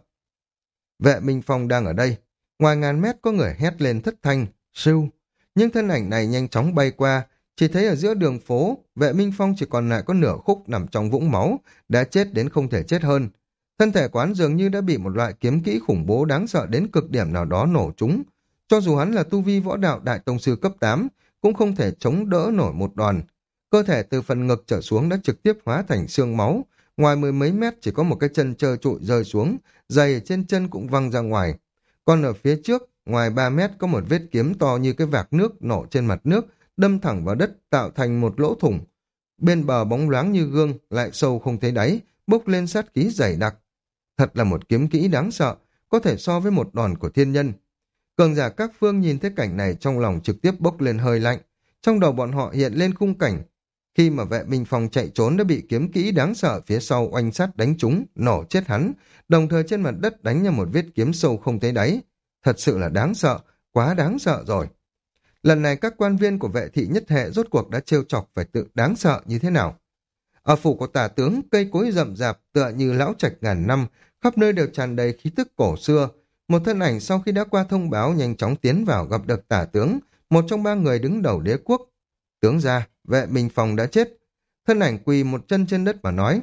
Vệ Minh Phong đang ở đây. Ngoài ngàn mét có người hét lên thất thanh, sưu. Nhưng thân ảnh này nhanh chóng bay qua, chỉ thấy ở giữa đường phố, Vệ Minh Phong chỉ còn lại có nửa khúc nằm trong vũng máu, đã chết đến không thể chết hơn. Thân thể quán dường như đã bị một loại kiếm kỹ khủng bố đáng sợ đến cực điểm nào đó nổ trúng. Cho dù hắn là tu vi võ đạo đại tông sư cấp tám, cũng không thể chống đỡ nổi một đòn. Cơ thể từ phần ngực trở xuống đã trực tiếp hóa thành xương máu, ngoài mười mấy mét chỉ có một cái chân trơ trụi rơi xuống, giày ở trên chân cũng văng ra ngoài. Còn ở phía trước, ngoài ba mét có một vết kiếm to như cái vạc nước nổ trên mặt nước, đâm thẳng vào đất tạo thành một lỗ thủng. Bên bờ bóng loáng như gương, lại sâu không thấy đáy, bốc lên sát khí dày đặc. Thật là một kiếm kỹ đáng sợ, có thể so với một đòn của thiên nhân. Cường giả các phương nhìn thấy cảnh này trong lòng trực tiếp bốc lên hơi lạnh. Trong đầu bọn họ hiện lên khung cảnh. Khi mà Vệ Minh Phong chạy trốn đã bị kiếm kỹ đáng sợ phía sau oanh sát đánh trúng, nổ chết hắn, đồng thời trên mặt đất đánh ra một vết kiếm sâu không thấy đáy. Thật sự là đáng sợ, quá đáng sợ rồi. Lần này các quan viên của vệ thị nhất hệ rốt cuộc đã trêu chọc phải tự đáng sợ như thế nào. Ở phủ của tả tướng, cây cối rậm rạp tựa như lão trạch ngàn năm, khắp nơi đều tràn đầy khí tức cổ xưa. Một thân ảnh sau khi đã qua thông báo nhanh chóng tiến vào gặp được tả tướng, một trong ba người đứng đầu đế quốc. Tướng gia, Vệ Minh Phong đã chết. Thân ảnh quỳ một chân trên đất mà nói.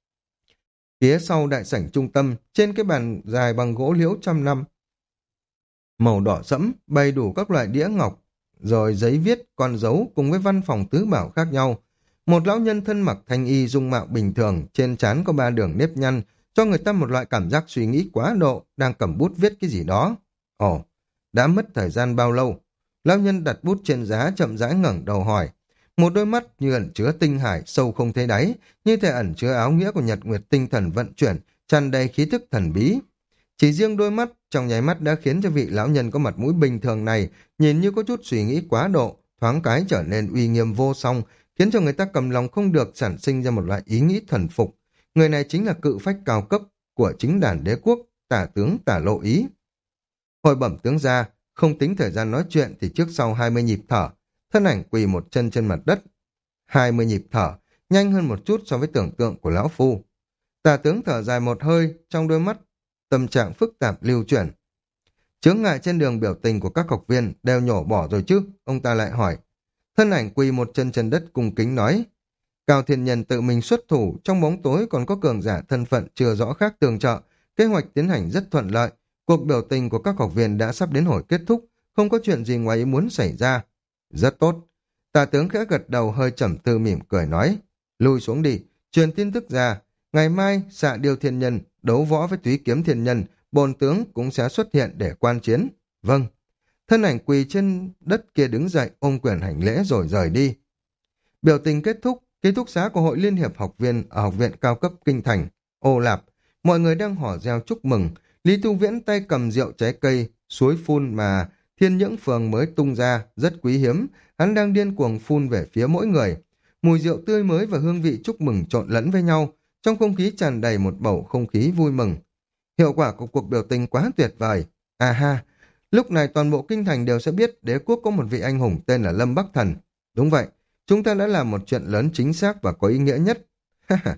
Phía sau đại sảnh trung tâm, trên cái bàn dài bằng gỗ liễu trăm năm, màu đỏ sẫm, bày đủ các loại đĩa ngọc, rồi giấy viết, con dấu cùng với văn phòng tứ bảo khác nhau. Một lão nhân thân mặc thanh y dung mạo bình thường, trên trán có ba đường nếp nhăn, cho người ta một loại cảm giác suy nghĩ quá độ, đang cầm bút viết cái gì đó. Ồ, đã mất thời gian bao lâu? Lão nhân đặt bút trên giá chậm rãi ngẩng đầu hỏi. Một đôi mắt như ẩn chứa tinh hải sâu không thấy đáy, như thể ẩn chứa áo nghĩa của nhật nguyệt tinh thần vận chuyển, tràn đầy khí thức thần bí. Chỉ riêng đôi mắt trong nháy mắt đã khiến cho vị lão nhân có mặt mũi bình thường này nhìn như có chút suy nghĩ quá độ, thoáng cái trở nên uy nghiêm vô song, khiến cho người ta cầm lòng không được sản sinh ra một loại ý nghĩ thần phục. Người này chính là cự phách cao cấp của chính đàn đế quốc, tả tướng Tả Lộ Ý. Hồi bẩm tướng gia, không tính thời gian nói chuyện thì trước sau hai mươi nhịp thở, thân ảnh quỳ một chân trên mặt đất. hai mươi nhịp thở, nhanh hơn một chút so với tưởng tượng của lão phu. Tả tướng thở dài một hơi, trong đôi mắt tâm trạng phức tạp lưu chuyển. Chướng ngại trên đường biểu tình của các học viên đều nhổ bỏ rồi chứ, ông ta lại hỏi. Thân ảnh quỳ một chân trên đất cung kính nói. Cao Thiên Nhân tự mình xuất thủ, trong bóng tối còn có cường giả thân phận chưa rõ khác tường trợ, kế hoạch tiến hành rất thuận lợi. Cuộc biểu tình của các học viên đã sắp đến hồi kết thúc, không có chuyện gì ngoài ý muốn xảy ra. Rất tốt. Tả tướng khẽ gật đầu hơi trầm tư mỉm cười nói. Lui xuống đi, truyền tin tức ra. Ngày mai, Xạ Điêu Thiên Nhân đấu võ với Túy Kiếm Thiên Nhân, bồn tướng cũng sẽ xuất hiện để quan chiến. Vâng. Thân ảnh quỳ trên đất kia đứng dậy ôm quyền hành lễ rồi rời đi. Biểu tình kết thúc, ký túc xá của Hội Liên hiệp học viên ở Học viện Cao cấp Kinh Thành, Ô Lạp, mọi người đang hò reo chúc mừng. Lý Tu Viễn tay cầm rượu trái cây, suối phun mà Thiên Nhưỡng Phường mới tung ra, rất quý hiếm, hắn đang điên cuồng phun về phía mỗi người. Mùi rượu tươi mới và hương vị chúc mừng trộn lẫn với nhau, trong không khí tràn đầy một bầu không khí vui mừng. Hiệu quả của cuộc biểu tình quá tuyệt vời. À ha, lúc này toàn bộ kinh thành đều sẽ biết đế quốc có một vị anh hùng tên là Lâm Bắc Thần. Đúng vậy, chúng ta đã làm một chuyện lớn chính xác và có ý nghĩa nhất.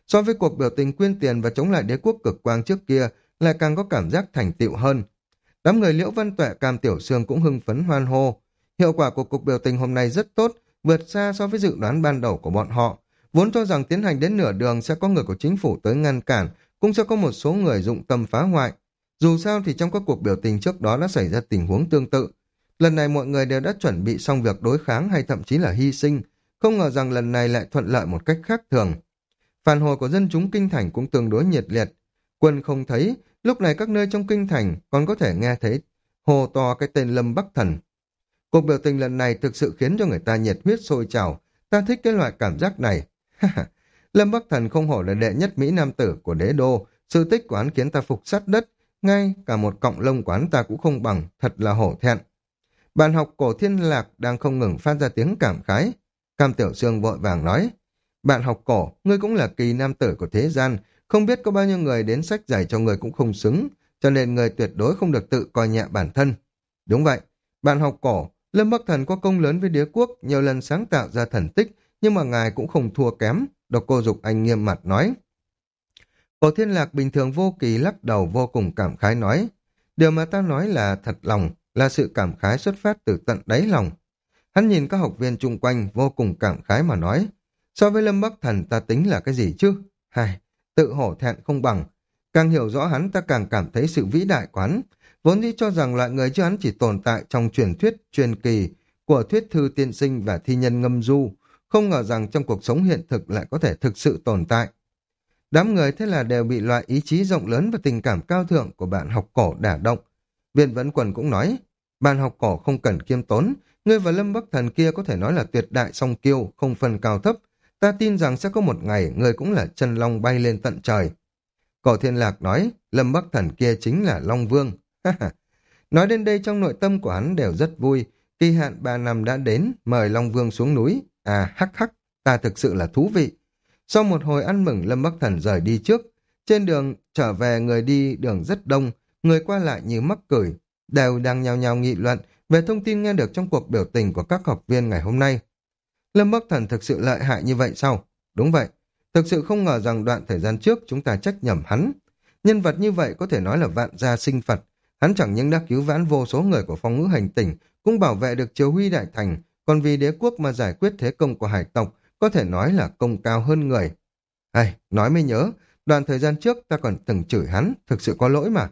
So với cuộc biểu tình quyên tiền và chống lại đế quốc cực quang trước kia, lại càng có cảm giác thành tựu hơn. Đám người Liễu Văn Tuệ, Cam Tiểu Sương cũng hưng phấn hoan hô. Hiệu quả của cuộc biểu tình hôm nay rất tốt, vượt xa so với dự đoán ban đầu của bọn họ. Vốn cho rằng tiến hành đến nửa đường sẽ có người của chính phủ tới ngăn cản, cũng sẽ có một số người dụng tâm phá hoại. Dù sao thì trong các cuộc biểu tình trước đó đã xảy ra tình huống tương tự. Lần này mọi người đều đã chuẩn bị xong việc đối kháng hay thậm chí là hy sinh, không ngờ rằng lần này lại thuận lợi một cách khác thường. Phản hồi của dân chúng kinh thành cũng tương đối nhiệt liệt. Quân không thấy, lúc này các nơi trong kinh thành còn có thể nghe thấy hô to cái tên Lâm Bắc Thần. Cuộc biểu tình lần này thực sự khiến cho người ta nhiệt huyết sôi trào, ta thích cái loại cảm giác này. Lâm Bắc Thần không hổ là đệ nhất Mỹ Nam tử của đế đô, sự tích của hắn khiến ta phục sát đất, ngay cả một cọng lông của hắn ta cũng không bằng, thật là hổ thẹn. Bạn học Cổ Thiên Lạc đang không ngừng phát ra tiếng cảm khái. Cam Tiểu Sương vội vàng nói, bạn học Cổ, ngươi cũng là kỳ nam tử của thế gian, không biết có bao nhiêu người đến sách giải cho người cũng không xứng, cho nên người tuyệt đối không được tự coi nhẹ bản thân. Đúng vậy, bạn học Cổ, Lâm Bắc Thần có công lớn với đế quốc, nhiều lần sáng tạo ra thần tích, nhưng mà ngài cũng không thua kém, Độc Cô Dục Anh nghiêm mặt nói. Cổ Thiên Lạc bình thường vô kỳ lắc đầu vô cùng cảm khái nói, điều mà ta nói là thật lòng, là sự cảm khái xuất phát từ tận đáy lòng. Hắn nhìn các học viên chung quanh vô cùng cảm khái mà nói, so với Lâm Bắc Thần ta tính là cái gì chứ? Hai, tự hổ thẹn không bằng. Càng hiểu rõ hắn ta càng cảm thấy sự vĩ đại của hắn. Vốn dĩ cho rằng loại người như hắn chỉ tồn tại trong truyền thuyết truyền kỳ của thuyết thư tiên sinh và thi nhân ngâm du. Không ngờ rằng trong cuộc sống hiện thực lại có thể thực sự tồn tại. Đám người thế là đều bị loại ý chí rộng lớn và tình cảm cao thượng của bạn học Cổ đả động. Viên Vấn Quần cũng nói, bạn học Cổ không cần khiêm tốn, ngươi và Lâm Bắc Thần kia có thể nói là tuyệt đại song kiêu, không phân cao thấp. Ta tin rằng sẽ có một ngày ngươi cũng là chân long bay lên tận trời. Cổ Thiên Lạc nói, Lâm Bắc Thần kia chính là Long Vương. Nói đến đây trong nội tâm của hắn đều rất vui, kỳ hạn ba năm đã đến, mời Long Vương xuống núi. À hắc hắc, ta thực sự là thú vị. Sau một hồi ăn mừng, Lâm Bắc Thần rời đi trước. Trên đường trở về, người đi đường rất đông, người qua lại như mắc cười, đều đang nhao nhao nghị luận về thông tin nghe được trong cuộc biểu tình của các học viên ngày hôm nay. Lâm Bắc Thần thực sự lợi hại như vậy sao? Đúng vậy, thực sự không ngờ rằng đoạn thời gian trước chúng ta trách nhầm hắn. Nhân vật như vậy có thể nói là vạn gia sinh Phật. Hắn chẳng những đã cứu vãn vô số người của phong ngữ hành tỉnh, cũng bảo vệ được Triều Huy Đại Thành, còn vì đế quốc mà giải quyết thế công của hải tộc, có thể nói là công cao hơn người. Hay, nói mới nhớ, đoạn thời gian trước ta còn từng chửi hắn, thực sự có lỗi mà.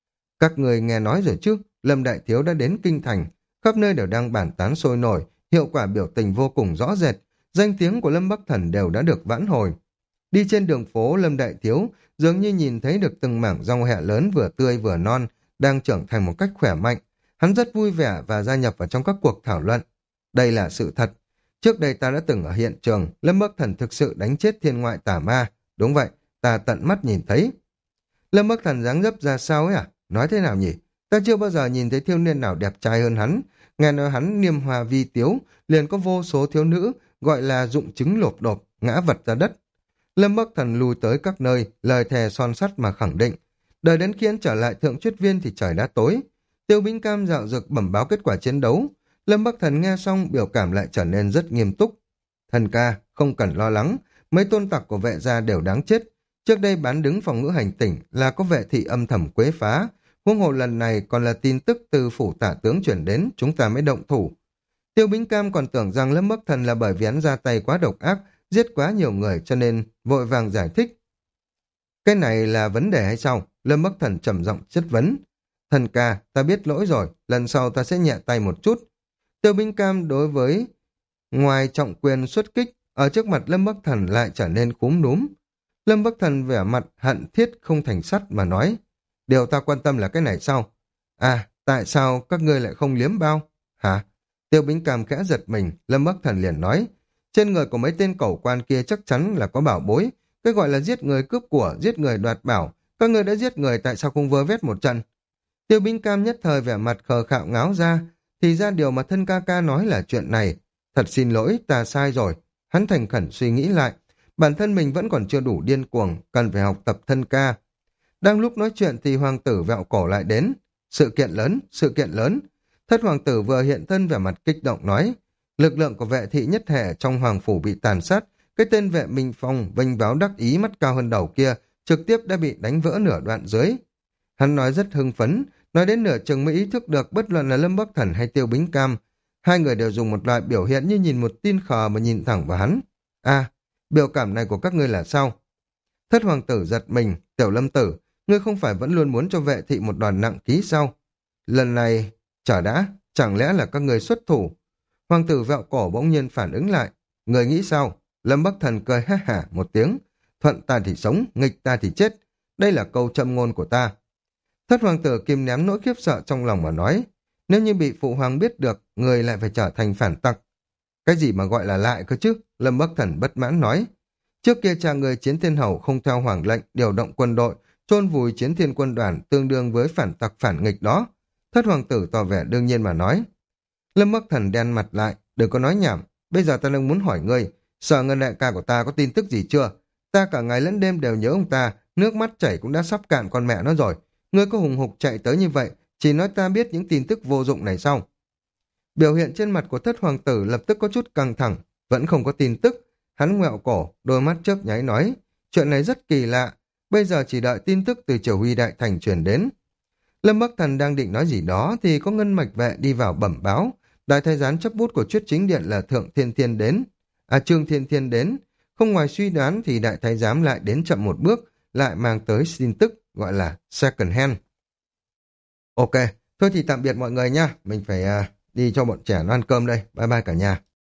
Các người nghe nói rồi chứ, Lâm Đại Thiếu đã đến kinh thành, khắp nơi đều đang bàn tán sôi nổi, hiệu quả biểu tình vô cùng rõ rệt, danh tiếng của Lâm Bắc Thần đều đã được vãn hồi. Đi trên đường phố, Lâm Đại Thiếu dường như nhìn thấy được từng mảng rau hẹ lớn vừa tươi vừa non, đang trưởng thành một cách khỏe mạnh. Hắn rất vui vẻ và gia nhập vào trong các cuộc thảo luận. Đây là sự thật. Trước đây ta đã từng ở hiện trường, Lâm Bắc Thần thực sự đánh chết thiên ngoại tả ma. Đúng vậy, ta tận mắt nhìn thấy. Lâm Bắc Thần dáng dấp ra sao ấy à? Nói thế nào nhỉ? Ta chưa bao giờ nhìn thấy thiếu niên nào đẹp trai hơn hắn. Nghe nói hắn niêm hoa vi tiếu, liền có vô số thiếu nữ, gọi là dụng chứng lộp đột, ngã vật ra đất. Lâm Bắc Thần lùi tới các nơi, lời thề son sắt mà khẳng định. Đợi đến khi hắn trở lại thượng truyết viên thì trời đã tối. Tiêu Bính Cam dạo dực bẩm báo kết quả chiến đấu. Lâm Bắc Thần nghe xong biểu cảm lại trở nên rất nghiêm túc. Thần ca, không cần lo lắng, mấy tôn tặc của vệ gia đều đáng chết. Trước đây bán đứng phòng ngữ hành tỉnh là có vệ thị âm thầm quấy phá. Huống hồ lần này còn là tin tức từ phủ tả tướng chuyển đến, chúng ta mới động thủ. Tiêu Bính Cam còn tưởng rằng Lâm Bắc Thần là bởi vì hắn ra tay quá độc ác, giết quá nhiều người cho nên vội vàng giải thích. Cái này là vấn đề hay sao? Lâm Bắc Thần trầm giọng chất vấn. Thần ca, ta biết lỗi rồi, lần sau ta sẽ nhẹ tay một chút. Tiêu Bính Cam đối với ngoài trọng quyền xuất kích, ở trước mặt Lâm Bắc Thần lại trở nên cúm núm. Lâm Bắc Thần vẻ mặt hận thiết không thành sắt mà nói, điều ta quan tâm là cái này sao? À, tại sao các ngươi lại không liếm bao? Hả? Tiêu Bính Cam khẽ giật mình, Lâm Bắc Thần liền nói, trên người của mấy tên cẩu quan kia chắc chắn là có bảo bối, cái gọi là giết người cướp của, giết người đoạt bảo, các ngươi đã giết người tại sao không vơ vét một trận? Tiêu Bính Cam nhất thời vẻ mặt khờ khạo ngáo ra, thì ra điều mà thân ca ca nói là chuyện này. Thật xin lỗi, ta sai rồi. Hắn thành khẩn suy nghĩ lại, bản thân mình vẫn còn chưa đủ điên cuồng, cần phải học tập thân ca. Đang lúc nói chuyện thì hoàng tử Vẹo Cổ lại đến. Sự kiện lớn, sự kiện lớn. Thất hoàng tử vừa hiện thân vẻ mặt kích động nói, lực lượng của vệ thị nhất hệ trong hoàng phủ bị tàn sát, Cái tên vệ Minh Phong vênh váo đắc ý mắt cao hơn đầu kia, trực tiếp đã bị đánh vỡ nửa đoạn dưới. Hắn nói rất hưng phấn, nói đến nửa chừng mới ý thức được bất luận là Lâm Bắc Thần hay Tiêu Bính Cam, hai người đều dùng một loại biểu hiện như nhìn một tin khờ mà nhìn thẳng vào hắn. À, biểu cảm này của các ngươi là sao? Thất hoàng tử giật mình, Tiểu Lâm tử, ngươi không phải vẫn luôn muốn cho vệ thị một đòn nặng ký sao? Lần này, chả đã, chẳng lẽ là các ngươi xuất thủ? Hoàng tử vẹo cổ bỗng nhiên phản ứng lại. Người nghĩ sao? Lâm Bắc Thần cười ha hả một tiếng. Thuận ta thì sống, nghịch ta thì chết. Đây là câu châm ngôn của ta. Thất hoàng tử kìm nén nỗi khiếp sợ trong lòng mà nói. Nếu như bị phụ hoàng biết được, người lại phải trở thành phản tặc. Cái gì mà gọi là lại cơ chứ? Lâm Bắc Thần bất mãn nói. Trước kia cha người Chiến Thiên Hầu không theo hoàng lệnh điều động quân đội, chôn vùi Chiến Thiên quân đoàn tương đương với phản tặc phản nghịch đó. Thất hoàng tử tỏ vẻ đương nhiên mà nói. Lâm Bắc Thần đen mặt lại, đừng có nói nhảm, bây giờ ta đang muốn hỏi ngươi, Sở Ngân đại ca của ta có tin tức gì chưa? Ta cả ngày lẫn đêm đều nhớ ông ta, nước mắt chảy cũng đã sắp cạn con mẹ nó rồi. Ngươi có hùng hục chạy tới như vậy, chỉ nói ta biết những tin tức vô dụng này sao? Biểu hiện trên mặt của thất hoàng tử lập tức có chút căng thẳng, vẫn không có tin tức. Hắn ngoẹo cổ, đôi mắt chớp nháy nói, chuyện này rất kỳ lạ, bây giờ chỉ đợi tin tức từ Triều Huy Đại Thành truyền đến. Lâm Bắc Thần đang định nói gì đó thì có ngân mạch vệ đi vào bẩm báo. Đại thái giám chấp bút của Chuyết Chính Điện là Thượng Thiên Thiên đến. À Trương Thiên Thiên đến. Không ngoài suy đoán thì đại thái giám lại đến chậm một bước, lại mang tới tin tức gọi là second hand. Ok, thôi thì tạm biệt mọi người nha. Mình phải uh, đi cho bọn trẻ nó ăn cơm đây. Bye bye cả nhà.